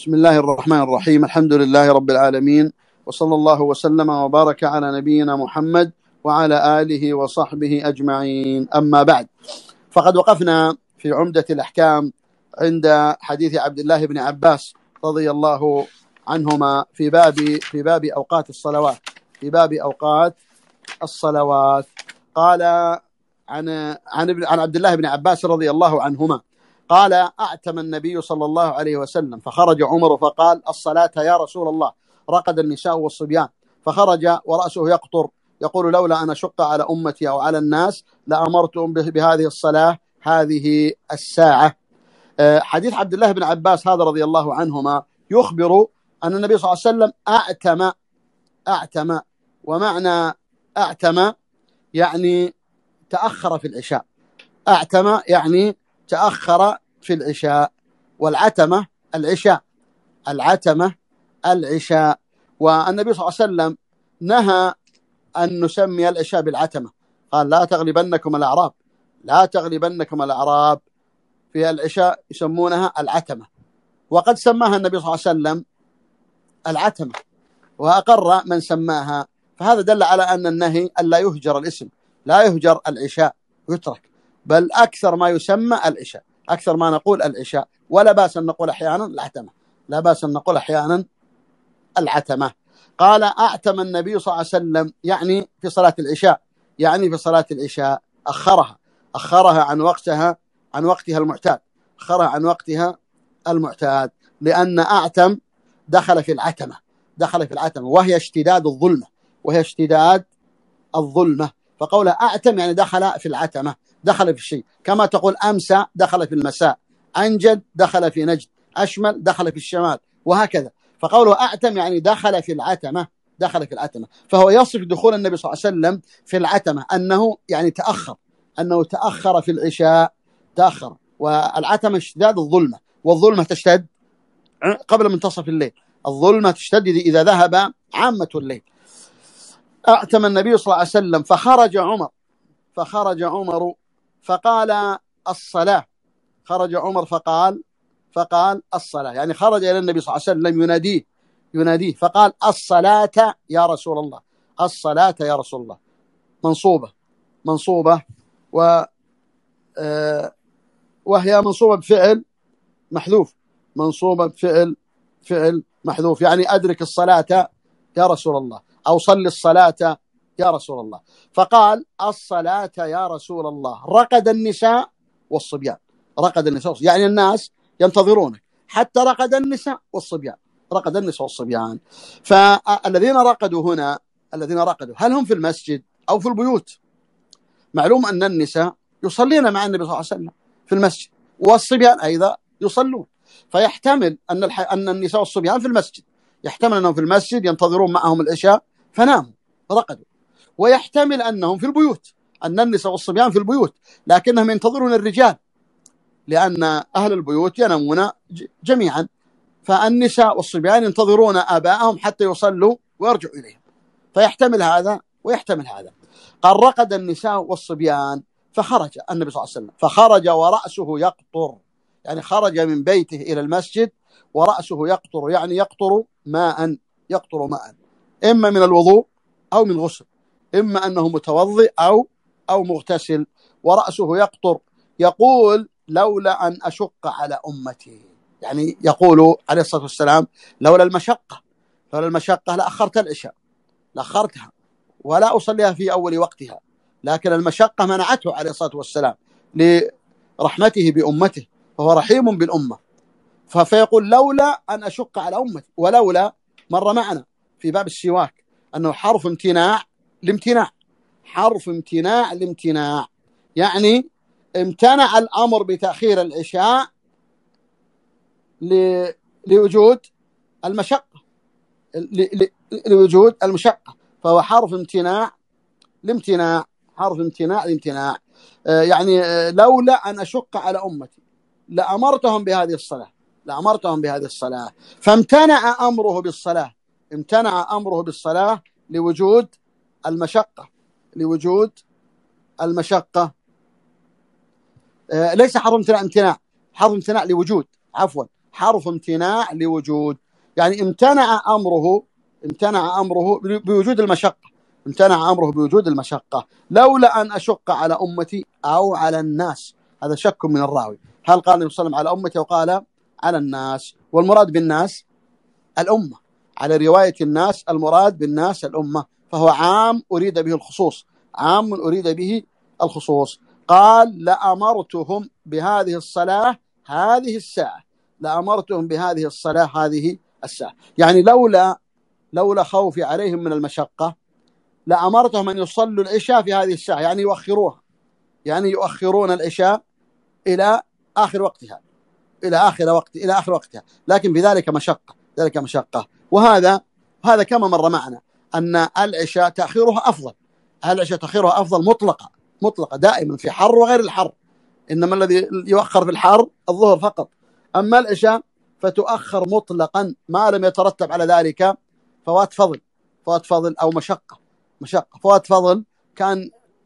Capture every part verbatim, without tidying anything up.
بسم الله الرحمن الرحيم. الحمد لله رب العالمين، وصلى الله وسلم وبارك على نبينا محمد وعلى آله وصحبه أجمعين. أما بعد، فقد وقفنا في عمدة الأحكام عند حديث عبد الله بن عباس رضي الله عنهما في باب في باب أوقات الصلوات في باب أوقات الصلوات. قال عن عن عن عبد الله بن عباس رضي الله عنهما قال: أعتم النبي صلى الله عليه وسلم فخرج عمر فقال: الصلاة يا رسول الله. رقد النساء والصبيان، فخرج ورأسه يقطر يقول: لولا أن أشق على أمتي أو على الناس لأمرتهم بهذه الصلاة هذه الساعة. حديث عبد الله بن عباس هذا رضي الله عنهما يخبر أن النبي صلى الله عليه وسلم أعتم أعتم ومعنى أعتم يعني تأخر في العشاء. أعتم يعني تأخر في العشاء، والعتمة العشاء العتمة العشاء والنبي صلى الله عليه وسلم نهى أن نسمي العشاء بالعتمة. قال: لا تغلبنكم الأعراب لا تغلبنكم الأعراب في العشاء يسمونها العتمة، وقد سماها النبي صلى الله عليه وسلم العتمة وأقر من سماها. فهذا دل على أن النهي ألا يهجر الاسم، لا يهجر العشاء يترك، بل أكثر ما يسمى العشاء، أكثر ما نقول العشاء، ولا بأس أن نقول أحيانا العتمة لا بأس أن نقول أحيانا العتمة. قال: أعتم النبي صلى الله عليه وسلم يعني في صلاة العشاء، يعني في صلاة العشاء أخرها أخرها عن وقتها عن وقتها المعتاد أخرها عن وقتها المعتاد لأن أعتم دخل في العتمة دخل في العتمة وهي اشتداد الظلمة وهي اشتداد الظلمة فقولها أعتم يعني دخل في العتمة، دخل في الشيء، كما تقول أمسى دخل في المساء، أنجد دخل في نجد، أشمل دخل في الشمال، وهكذا. فقوله أعتم يعني دخل في العتمة دخل في العتمة فهو يصف دخول النبي صلى الله عليه وسلم في العتمة أنه يعني تأخر أنه تأخر في العشاء تأخر. والعتمة اشتداد الظلمة، والظلمة تشتد قبل منتصف الليل، الظلمة تشتد إذا ذهب عامة الليل. أعتم النبي صلى الله عليه وسلم فخرج عمر فخرج عمر فقال: الصلاة. خرج عمر فقال فقال الصلاة، يعني خرج إلى النبي صلى الله عليه وسلم يناديه يناديه فقال: الصلاة يا رسول الله الصلاة يا رسول الله. منصوبة منصوبة و آه وهي منصوبة بفعل محذوف منصوبة بفعل فعل محذوف يعني أدرك الصلاة يا رسول الله، أو صل الصلاة يا رسول الله. فقال: الصلاة يا رسول الله. رقد النساء والصبيان رقد النساء يعني الناس ينتظرونك، حتى رقد النساء والصبيان رقد النساء والصبيان. فالذين رقدوا هنا الذين رقدوا هل هم في المسجد أو في البيوت؟ معلوم أن النساء يصلين مع النبي صلى الله عليه وسلم في المسجد، والصبيان أيضا يصلون، فيحتمل أن الح... أن النساء والصبيان في المسجد، يحتمل أنهم في المسجد ينتظرون معهم العشاء فناموا رقدوا، ويحتمل أنهم في البيوت، أن النساء والصبيان في البيوت لكنهم ينتظرون الرجال، لأن أهل البيوت ينامون جميعا، فالنساء والصبيان ينتظرون آباءهم حتى يصلوا ويرجعوا إليهم، فيحتمل هذا ويحتمل هذا. قال: رقد النساء والصبيان فخرج النبي صلى الله عليه وسلم فخرج ورأسه يقطر، يعني خرج من بيته إلى المسجد ورأسه يقطر، يعني يقطر ماء يقطر ماء إما من الوضوء أو من غسل، إما أنه متوضئ أو أو مغتسل، ورأسه يقطر. يقول: لولا أن أشق على أمتي، يعني يقول عليه الصلاة والسلام: لولا المشقة لولا المشقة لأخرت العشاء لأخرتها ولا أصليها في أول وقتها، لكن المشقة منعته عليه الصلاة والسلام لرحمته بأمته، فهو رحيم بالأمة. فيقول: لولا أن أشق على أمتي. ولولا مر معنا في باب السواك أنه حرف امتناع لامتناع حرف امتناع لامتناع يعني امتنع الأمر بتأخير العشاء لوجود المشقة لوجود المشقة فهو حرف امتناع لامتناع حرف امتناع لامتناع يعني لولا أن أشق على أمتي لأمرتهم بهذه الصلاة لأمرتهم بهذه الصلاة فامتنع أمره بالصلاة امتنع أمره بالصلاة لوجود المشقة لوجود المشقة ليس حرف امتناع امتناع حرف امتناع لوجود عفوا حرف امتناع لوجود، يعني امتنع أمره امتنع أمره بوجود المشقة، امتنع أمره بوجود المشقة. لولا أن أشق على أمتي أو على الناس، هذا شك من الراوي، هل قال النبي صلى الله عليه وسلم على أمتي أو قال على الناس؟ والمراد بالناس الأمة، على رواية الناس المراد بالناس الأمة، فهو عام أريد به الخصوص، عام أريد به الخصوص. قال لأمرتهم بهذه الصلاة هذه الساعة، لأمرتهم بهذه الصلاة هذه الساعة، يعني لولا لولا خوفي عليهم من المشقة لأمرتهم أن يصلوا العشاء في هذه الساعة، يعني يؤخروها، يعني يؤخرون العشاء إلى آخر وقتها، إلى آخر وقت إلى آخر وقتها، لكن بذلك مشقة، ذلك مشقة. وهذا هذا كما مر معنا أن العشاء تأخيرها أفضل، العشاء تأخيرها أفضل مطلقة، مطلقة دائما في حر وغير الحر، إنما الذي يؤخر في الحر الظهر فقط، أما العشاء فتؤخر مطلقا ما لم يترتب على ذلك فوات فضل، فوات فضل أو مشقة، مشقة. فوات فضل كان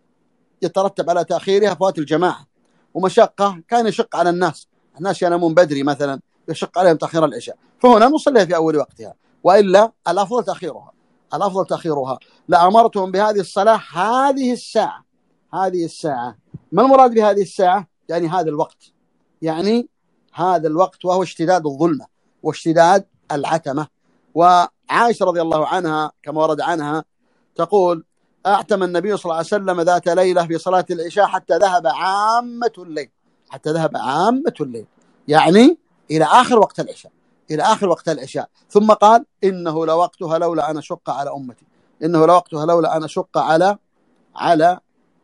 يترتب على تأخيرها فوات الجماعة، ومشقة كان يشق على الناس، الناس ينامون بدري مثلا يشق عليهم تأخير العشاء، فهنا نصليها في أول وقتها، وإلا الأفضل تأخيرها، الأفضل تأخيرها. لأمرتهم بهذه الصلاة هذه الساعة، هذه الساعة، ما المراد بهذه الساعة؟ يعني هذا الوقت، يعني هذا الوقت، وهو اشتداد الظلمة واشتداد العتمة. وعائشة رضي الله عنها كما ورد عنها تقول أعتم النبي صلى الله عليه وسلم ذات ليلة في صلاة العشاء حتى ذهب عامة الليل، حتى ذهب عامة الليل، يعني إلى آخر وقت العشاء، إلى آخر وقت العشاء. ثم قال إنه لوقتها لولا أن أشق على أمتي، إنه لوقتها لولا أن أشق على على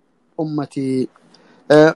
أمتي. أه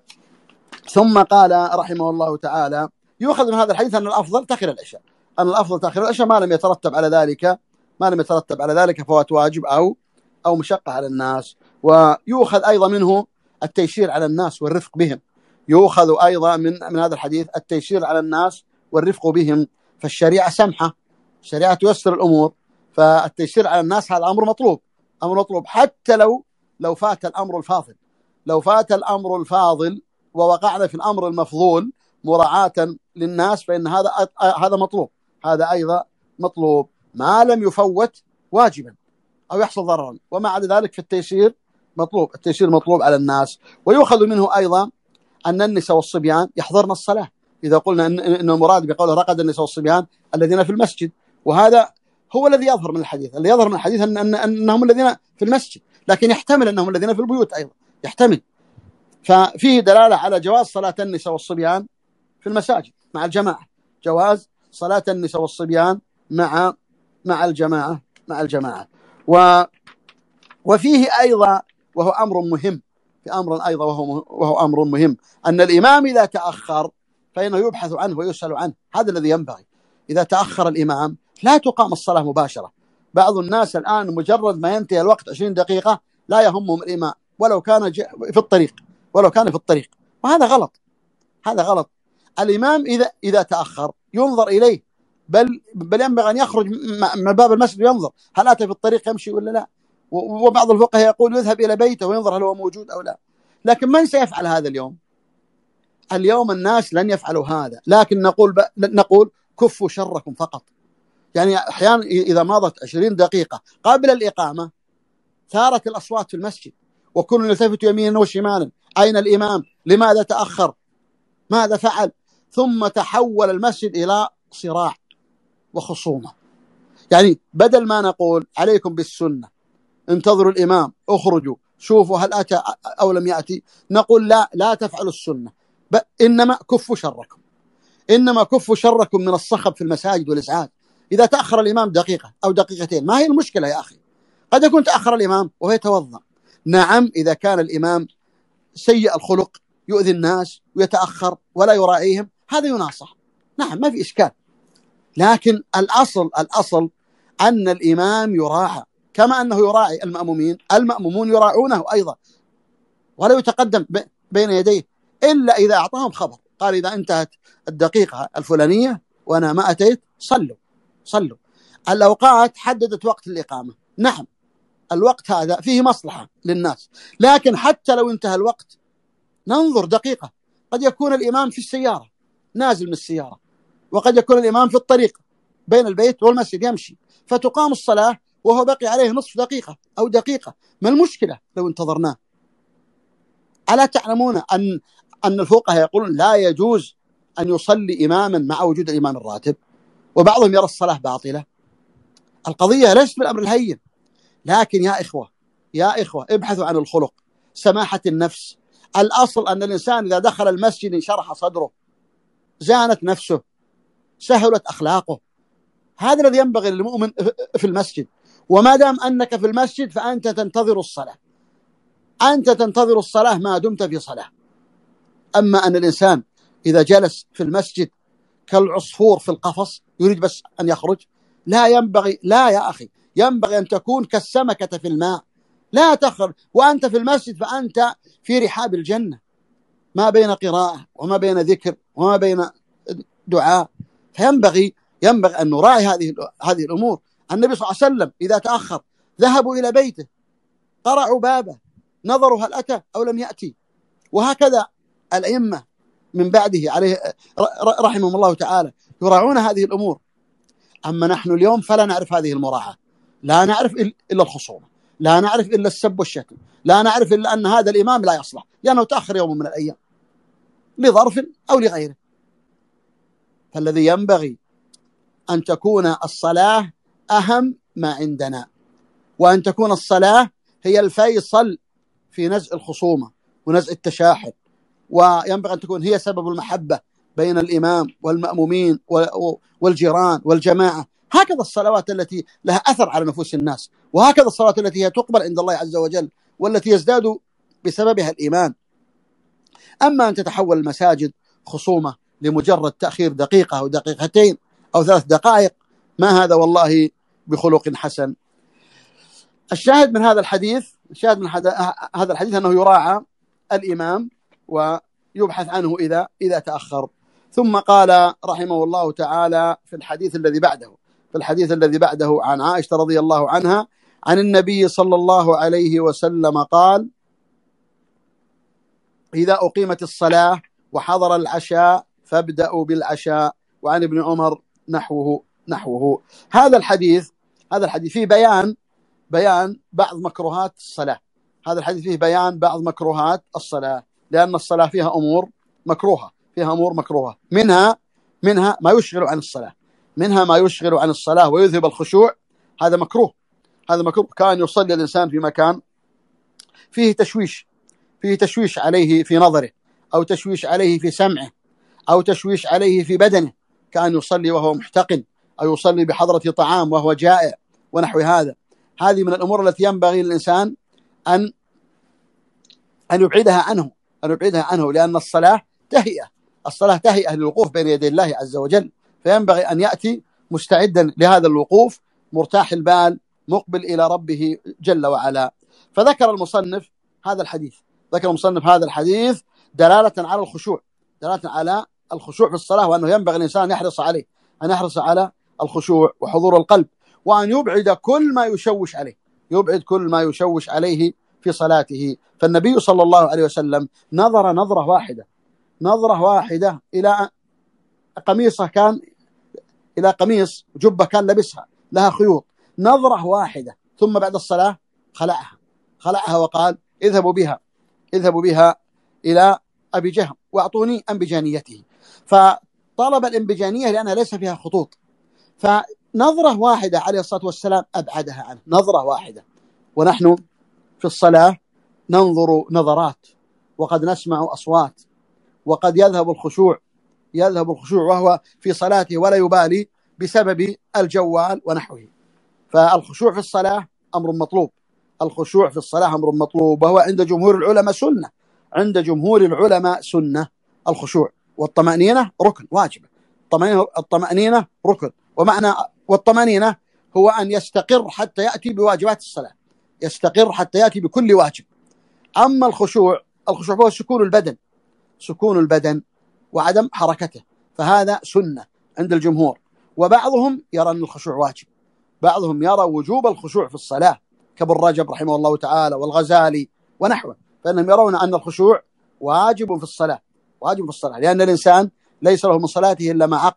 ثم قال رحمه الله تعالى يؤخذ من هذا الحديث أن الأفضل تأخير العشاء، أن الأفضل تأخير العشاء ما لم يترتب على ذلك ما لم يترتب على ذلك فوات واجب أو أو مشقة على الناس. ويؤخذ أيضا منه التيسير على الناس والرفق بهم، يؤخذ أيضا من من هذا الحديث التيسير على الناس والرفق بهم، فالشريعة سمحة، الشريعة تيسر الأمور، فالتيسير على الناس هذا أمر مطلوب، أمر مطلوب حتى لو لو فات الأمر الفاضل، لو فات الأمر الفاضل ووقعنا في الأمر المفضول مراعاة للناس فإن هذا هذا مطلوب، هذا أيضا مطلوب ما لم يفوت واجبا أو يحصل ضررا، وما عدا ذلك في التيسير مطلوب، التيسير مطلوب على الناس. ويؤخذ منه أيضا أن النساء والصبيان يحضرن الصلاة، إذا قلنا إن, إن المراد بقوله رقد النساء والصبيان الذين في المسجد، وهذا هو الذي يظهر من الحديث، الذي يظهر من الحديث أن, أن أنهم الذين في المسجد، لكن يحتمل أنهم الذين في البيوت أيضا، يحتمل. ففيه دلالة على جواز صلاة النساء والصبيان في المساجد مع الجماعة، جواز صلاة النساء والصبيان مع مع الجماعة مع الجماعة. و وفيه أيضا وهو أمر مهم، في أمر أيضا وهو وهو أمر مهم أن الإمام إذا تأخر فإنه يبحث عنه ويسأل عنه، هذا الذي ينبغي. إذا تأخر الإمام لا تقام الصلاة مباشرة، بعض الناس الآن مجرد ما ينتهي الوقت عشرين دقيقة لا يهمهم الإمام ولو كان في الطريق، ولو كان في الطريق، وهذا غلط، هذا غلط. الإمام إذا إذا تأخر ينظر إليه، بل بل ينبغي أن يخرج من باب المسجد وينظر هل أتى في الطريق يمشي ولا لا، وبعض الفقهاء يقول يذهب إلى بيته وينظر هل هو موجود أو لا. لكن من سيفعل هذا اليوم؟ اليوم الناس لن يفعلوا هذا، لكن نقول ب... نقول كفوا شركم فقط. يعني أحيانا إذا مضت عشرين دقيقة قبل الإقامة ثارت الأصوات في المسجد وكل يلتفت يمينا وشمالا، أين الإمام؟ لماذا تأخر؟ ماذا فعل؟ ثم تحول المسجد إلى صراع وخصومة. يعني بدل ما نقول عليكم بالسنة انتظروا الإمام اخرجوا شوفوا هل أتى أو لم يأتي، نقول لا لا تفعلوا السنة، إنما كفوا شركم، إنما كفوا شركم من الصخب في المساجد والإسعاد. إذا تأخر الإمام دقيقة أو دقيقتين ما هي المشكلة يا أخي؟ قد يكون تأخر الإمام وهو يتوضأ، نعم إذا كان الإمام سيء الخلق يؤذي الناس ويتأخر ولا يراعيهم هذا يناصح، نعم ما في إشكال، لكن الأصل الأصل أن الإمام يراعى كما أنه يراعي المأمومين، المأمومون يراعونه أيضا ولا يتقدم بين يديه إلا إذا أعطاهم خبر قال إذا انتهت الدقيقة الفلانية وأنا ما أتيت صلوا صلوا. الأوقات حددت وقت الإقامة، نعم الوقت هذا فيه مصلحة للناس، لكن حتى لو انتهى الوقت ننظر دقيقة، قد يكون الإمام في السيارة نازل من السيارة وقد يكون الإمام في الطريق بين البيت والمسجد يمشي، فتقام الصلاة وهو بقي عليه نصف دقيقة أو دقيقة، ما المشكلة لو انتظرناه؟ ألا تعلمون أن أن الفقهاء يقولون لا يجوز أن يصلي إماما مع وجود الإمام الراتب، وبعضهم يرى الصلاة باطلة؟ القضية ليست بالأمر الهين، لكن يا إخوة يا إخوة ابحثوا عن الخلق، سماحة النفس. الأصل أن الإنسان إذا دخل المسجد انشرح صدره، زانت نفسه، سهلت أخلاقه. هذا الذي ينبغي للمؤمن في المسجد. وما دام أنك في المسجد فأنت تنتظر الصلاة، أنت تنتظر الصلاة ما دمت في صلاة. أما أن الإنسان إذا جلس في المسجد كالعصفور في القفص يريد بس أن يخرج، لا ينبغي، لا يا أخي، ينبغي أن تكون كالسمكة في الماء، لا تخرج. وأنت في المسجد فأنت في رحاب الجنة، ما بين قراءة وما بين ذكر وما بين دعاء. فينبغي ينبغي أن نراعي هذه هذه الأمور. النبي صلى الله عليه وسلم إذا تأخر ذهبوا إلى بيته، قرعوا بابه، نظروا هل أتى أو لم يأتي. وهكذا الأئمة من بعده عليه رحمهم الله تعالى يراعون هذه الأمور. أما نحن اليوم فلا نعرف هذه المراعاة، لا نعرف إلا الخصومة، لا نعرف إلا السب والشتم، لا نعرف إلا أن هذا الإمام لا يصلح لأنه تأخر يوم من الأيام لظرف أو لغيره. فالذي ينبغي أن تكون الصلاة أهم ما عندنا، وأن تكون الصلاة هي الفيصل في نزع الخصومة ونزع التشاحن، وينبغي أن تكون هي سبب المحبة بين الإمام والمأمومين والجيران والجماعة. هكذا الصلوات التي لها أثر على نفوس الناس، وهكذا الصلوات التي هي تقبل عند الله عز وجل والتي يزداد بسببها الإيمان. أما أن تتحول المساجد خصومة لمجرد تأخير دقيقة أو دقيقتين أو ثلاث دقائق، ما هذا والله بخلق حسن. الشاهد من هذا الحديث الشاهد من هذا الحديث أنه يراعى الإمام ويبحث عنه إذا إذا تأخر. ثم قال رحمه الله تعالى في الحديث الذي بعده في الحديث الذي بعده عن عائشة رضي الله عنها عن النبي صلى الله عليه وسلم قال: إذا أقيمت الصلاة وحضر العشاء فابدأوا بالعشاء. وعن ابن عمر نحوه نحوه هذا الحديث هذا الحديث فيه بيان بيان بعض مكروهات الصلاة. هذا الحديث فيه بيان بعض مكروهات الصلاة، لأن الصلاة فيها أمور مكروهة فيها أمور مكروهة منها منها ما يشغل عن الصلاة منها ما يشغل عن الصلاة ويذهب الخشوع. هذا مكروه هذا مكروه كان يصلي الإنسان في مكان فيه تشويش فيه تشويش عليه في نظره، أو تشويش عليه في سمعه، أو تشويش عليه في بدنه، كان يصلي وهو محتقن، أو يصلي بحضرة طعام وهو جائع ونحو هذا. هذه من الأمور التي ينبغي للإنسان أن أن يبعدها عنه أن يبعدها عنه لأن الصلاة تهيئة الصلاة تهيئة للوقوف بين يدي الله عز وجل، فينبغي أن يأتي مستعدا لهذا الوقوف، مرتاح البال، مقبل إلى ربه جل وعلا. فذكر المصنف هذا الحديث ذكر المصنف هذا الحديث دلالة على الخشوع دلالة على الخشوع في الصلاة، وأنه ينبغي الإنسان أن يحرص عليه أن يحرص على الخشوع وحضور القلب، وأن يبعد كل ما يشوش عليه يبعد كل ما يشوش عليه في صلاته. فالنبي صلى الله عليه وسلم نظر نظرة واحدة نظرة واحدة إلى قميصه كان إلى قميص جبة كان لبسها لها خيوط، نظرة واحدة، ثم بعد الصلاة خلعها خلعها وقال: اذهبوا بها اذهبوا بها إلى أبي جهم وأعطوني أنبجانيته. فطلب الأنبجانية لأنها ليس فيها خطوط، فنظرة واحدة عليه الصلاة والسلام أبعدها عنه، نظرة واحدة. ونحن في الصلاة ننظر نظرات، وقد نسمع أصوات، وقد يذهب الخشوع يذهب الخشوع وهو في صلاته ولا يبالي بسبب الجوال ونحوه. فالخشوع في الصلاة أمر مطلوب الخشوع في الصلاة أمر مطلوب وهو عند جمهور العلماء سنة عند جمهور العلماء سنة الخشوع. والطمأنينة ركن واجبة الطمأنينة ركن ومعنى والطمأنينة هو أن يستقر حتى يأتي بواجبات الصلاة يستقر حتى يأتي بكل واجب. أما الخشوع الخشوع هو سكون البدن سكون البدن وعدم حركته، فهذا سنة عند الجمهور. وبعضهم يرى أن الخشوع واجب بعضهم يرى وجوب الخشوع في الصلاة كابن رجب رحمه الله تعالى والغزالي ونحوه، فإنهم يرون أن الخشوع واجب في الصلاة واجب في الصلاة لأن الإنسان ليس له من صلاته إلا ما عقل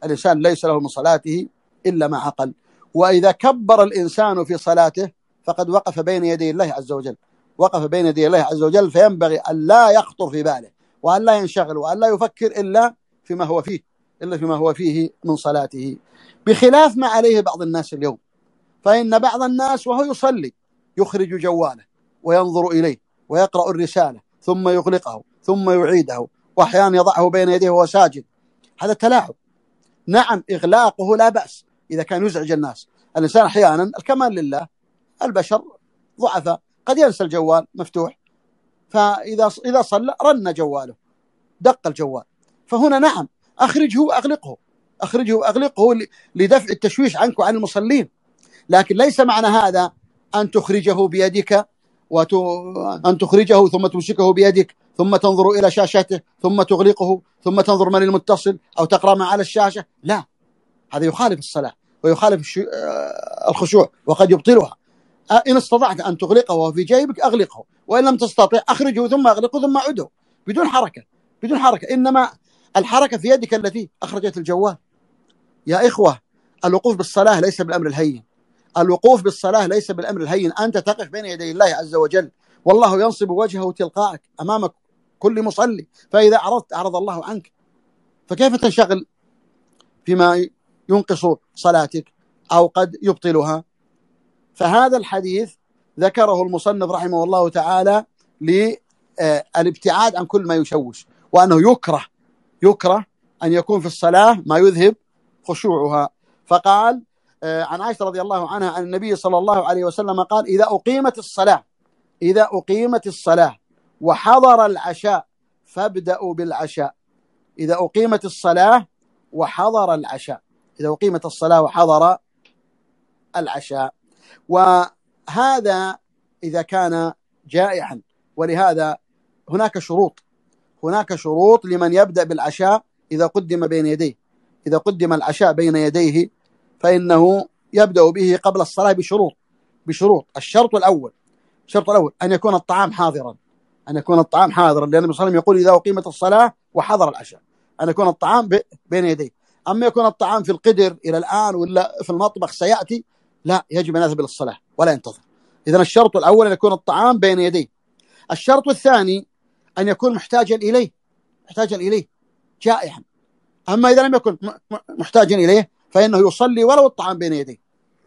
الإنسان ليس له من صلاته إلا ما عقل. وإذا كبر الإنسان في صلاته فقد وقف بين يدي الله عز وجل، وقف بين يدي الله عز وجل، فينبغي أن لا يخطر في باله وأن لا ينشغل وأن لا يفكر إلا فيما هو فيه إلا فيما هو فيه من صلاته، بخلاف ما عليه بعض الناس اليوم. فإن بعض الناس وهو يصلي يخرج جواله وينظر إليه ويقرأ الرسالة ثم يغلقه ثم يعيده، وأحيانا يضعه بين يديه وهو ساجد. هذا تلاعب. نعم إغلاقه لا بأس إذا كان يزعج الناس. الإنسان أحيانا، الكمال لله، البشر ضعفاء، قد ينسى الجوال مفتوح، فإذا إذا صلى رن جواله، دق الجوال، فهنا نعم أخرجه وأغلقه أخرجه وأغلقه لدفع التشويش عنك وعن المصلين. لكن ليس معنى هذا أن تخرجه بيدك وأن تخرجه ثم تمسكه بيدك ثم تنظر إلى شاشته ثم تغلقه ثم تنظر من المتصل أو تقرأ ما على الشاشة. لا، هذا يخالف الصلاة ويخالف الخشوع وقد يبطلها. إن استطعت أن تغلقه وهو في جيبك أغلقه، وإن لم تستطع أخرجه ثم أغلقه ثم أعده بدون حركة بدون حركة إنما الحركة في يدك التي أخرجت الجوال. يا إخوة، الوقوف بالصلاة ليس بالأمر الهين. الوقوف بالصلاة ليس بالأمر الهين. أنت تقف بين يدي الله عز وجل، والله ينصب وجهه تلقائك أمام كل مصلي، فإذا عرضت أعرض الله عنك، فكيف تنشغل فيما ينقص صلاتك أو قد يبطلها؟ فهذا الحديث ذكره المصنف رحمه الله تعالى للابتعاد عن كل ما يشوش، وأنه يكره يكره أن يكون في الصلاة ما يذهب خشوعها. فقال عن عائشة رضي الله عنها عن النبي صلى الله عليه وسلم قال: إذا أقيمت الصلاة إذا أقيمت الصلاة وحضر العشاء فابدأوا بالعشاء. إذا أقيمت الصلاة وحضر العشاء إذا أقيمت الصلاة وحضر العشاء. وهذا إذا كان جائعا، ولهذا هناك شروط هناك شروط لمن يبدأ بالعشاء إذا قدم بين يديه إذا قدم العشاء بين يديه فإنه يبدأ به قبل الصلاة بشروط بشروط الشرط الأول الشرط الأول أن يكون الطعام حاضرا أن يكون الطعام حاضرا لأن النبي صلى الله عليه وسلم يقول: إذا أقيمت الصلاة وحضر العشاء، أن يكون الطعام بين يديه. أما يكون الطعام في القدر إلى الآن ولا في المطبخ سيأتي، لا، يجب أن يذهب إلى الصلاة ولا ينتظر. إذن الشرط الأول أن يكون الطعام بين يديه. الشرط الثاني أن يكون محتاجا إليه محتاجا إليه جائعا. أما إذا لم يكن محتاجا إليه فإنه يصلي ولو الطعام بين يديه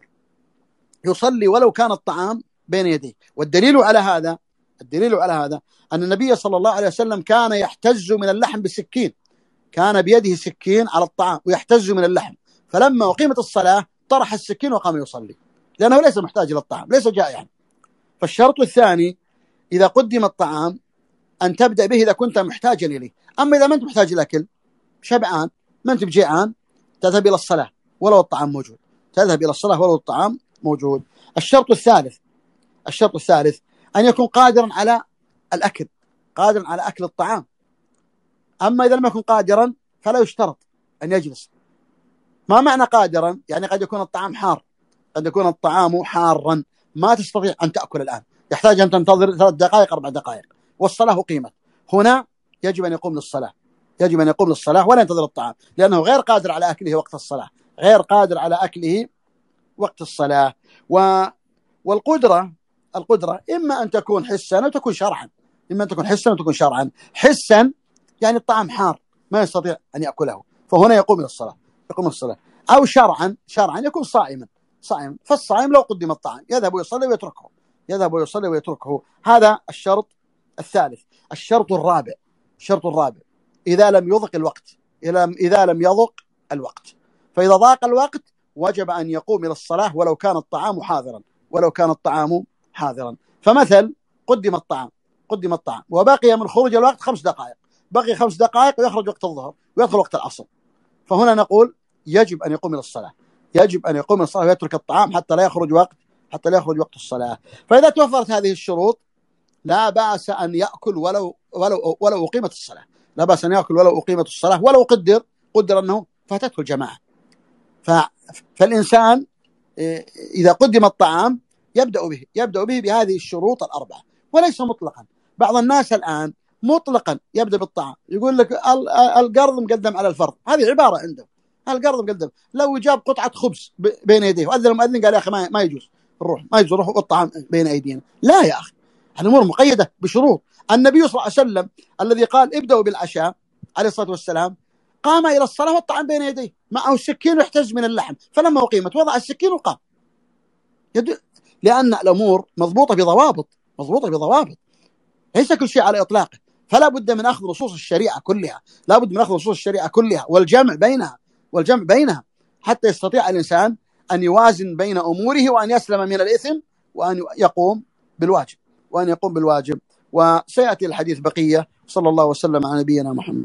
يصلي ولو كان الطعام بين يديه. والدليل على هذا الدليل على هذا أن النبي صلى الله عليه وسلم كان يحتز من اللحم بالسكين كان بيده سكين على الطعام ويحتز من اللحم، فلما أقيمت الصلاة طرح السكين وقام يصلي لأنه ليس محتاج إلى الطعام، ليس جائعا. فالشرط الثاني إذا قدم الطعام أن تبدأ به إذا كنت محتاجا إليه. أما إذا ما أنت محتاج الأكل، شبعان، ما أنت بجيعان، تذهب إلى الصلاة ولو الطعام موجود تذهب إلى الصلاة ولو الطعام موجود. الشرط الثالث الشرط الثالث أن يكون قادرا على الأكل قادرا على أكل الطعام. أما إذا لم يكن قادرا فلا يشترط أن يجلس. ما معنى قادرا؟ يعني قد يكون الطعام حار قد يكون الطعام حارا ما تستطيع أن تأكل الآن، يحتاج أن تنتظر ثلاث دقائق أربع دقائق والصلاة أقيمت. هنا يجب أن يقوم للصلاة يجب أن يقوم للصلاة ولا ينتظر الطعام، لأنه غير قادر على أكله وقت الصلاة غير قادر على أكله وقت الصلاة. و... والقدرة القدرة إما أن تكون حسا أو تكون شرعا إما أن تكون حسا أو تكون شرعا. حسا يعني الطعام حار ما يستطيع أن يأكله، فهنا يقوم للصلاة يقوم للصلاة. أو شرعا شرعا يكون صائما صائما فالصائم لو قدم الطعام يذهب ويصلي ويتركه يذهب ويصلي ويتركه. هذا الشرط الثالث. الشرط الرابع الشرط الرابع إذا لم يضق الوقت إذا لم يضق الوقت فإذا ضاق الوقت وجب أن يقوم إلى الصلاة ولو كان الطعام حاضرا ولو كان الطعام حاضرا. فمثل قدم الطعام قدم الطعام وبقي من خروج الوقت خمس دقائق بقي خمس دقائق ويخرج وقت الظهر ويدخل وقت العصر، فهنا نقول يجب أن يقوم إلى الصلاة يجب أن يقوم إلى الصلاة ويترك الطعام حتى لا يخرج وقت حتى لا يخرج وقت الصلاة. فإذا توفرت هذه الشروط لا بأس أن يأكل ولو ولو ولو أقيمت الصلاة لا بأس أن يأكل ولو أقيمت الصلاة ولو قدر قدر أنه فاتته الجماعة. فالإنسان إذا قدم الطعام يبدأ به يبدأ به بهذه الشروط الأربعة وليس مطلقا. بعض الناس الآن مطلقا يبدأ بالطعام، يقول لك القرض مقدم على الفرض، هذه عبارة عنده القرض مقدم. لو جاب قطعة خبز بين يديه وأذن المؤذن قال يا أخي ما يجوز نروح، ما يجوز نروح والطعام بين أيدينا، لا يا أخي، الأمور مقيدة بشروط. النبي صلى الله عليه وسلم الذي قال ابدأوا بالعشاء عليه الصلاة والسلام قام إلى الصلاة والطعام بين يديه، معه السكين يحتز من اللحم، فلما أقيمت وضع السكين وقام، لأن الأمور مضبوطة بضوابط، مضبوطة بضوابط، ليس كل شيء على إطلاقه. فلا بد من أخذ نصوص الشريعة كلها، لا بد من أخذ نصوص الشريعة كلها والجمع بينها، والجمع بينها حتى يستطيع الإنسان أن يوازن بين أموره وأن يسلم من الإثم وأن يقوم بالواجب، وأن يقوم بالواجب. وسيأتي الحديث بقية. صلى الله وسلم على نبينا محمد.